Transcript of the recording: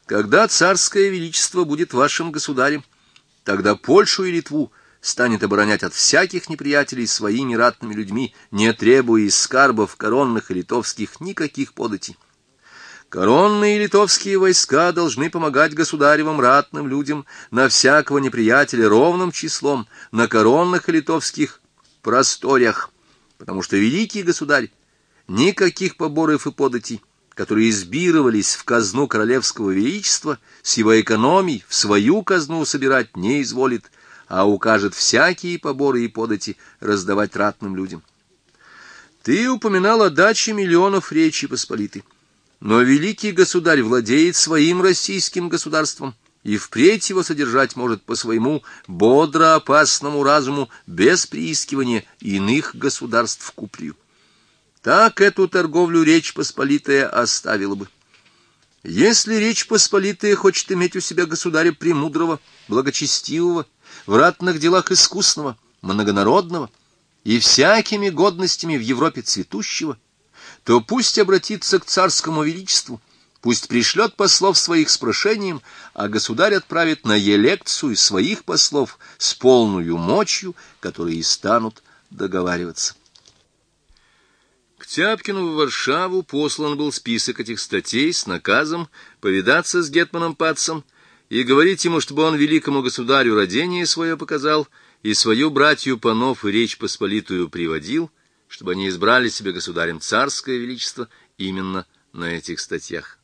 Когда царское величество будет вашим государем, тогда Польшу и Литву станет оборонять от всяких неприятелей своими ратными людьми, не требуя из скарбов коронных и литовских никаких податей. Коронные и литовские войска должны помогать государевым ратным людям на всякого неприятеля ровным числом на коронных и литовских просторях, потому что великий государь никаких поборов и податей, которые избировались в казну королевского величества, с его экономией в свою казну собирать не изволит, а укажет всякие поборы и подати раздавать ратным людям. Ты упоминал о даче миллионов Речи Посполитой. Но великий государь владеет своим российским государством, и впредь его содержать может по своему бодро-опасному разуму без приискивания иных государств куплю. Так эту торговлю Речь Посполитая оставила бы. Если Речь Посполитая хочет иметь у себя государя премудрого, благочестивого, в ратных делах искусного, многонародного и всякими годностями в Европе цветущего, то пусть обратится к царскому величеству, пусть пришлет послов своих с прошением, а государь отправит на елекцию своих послов с полною мочью, которые и станут договариваться. К Тяпкину в Варшаву послан был список этих статей с наказом повидаться с гетманом Патцем и говорить ему, чтобы он великому государю родение свое показал и свою братью панов и Речь Посполитую приводил, чтобы они избрали себе государем царское величество именно на этих статьях.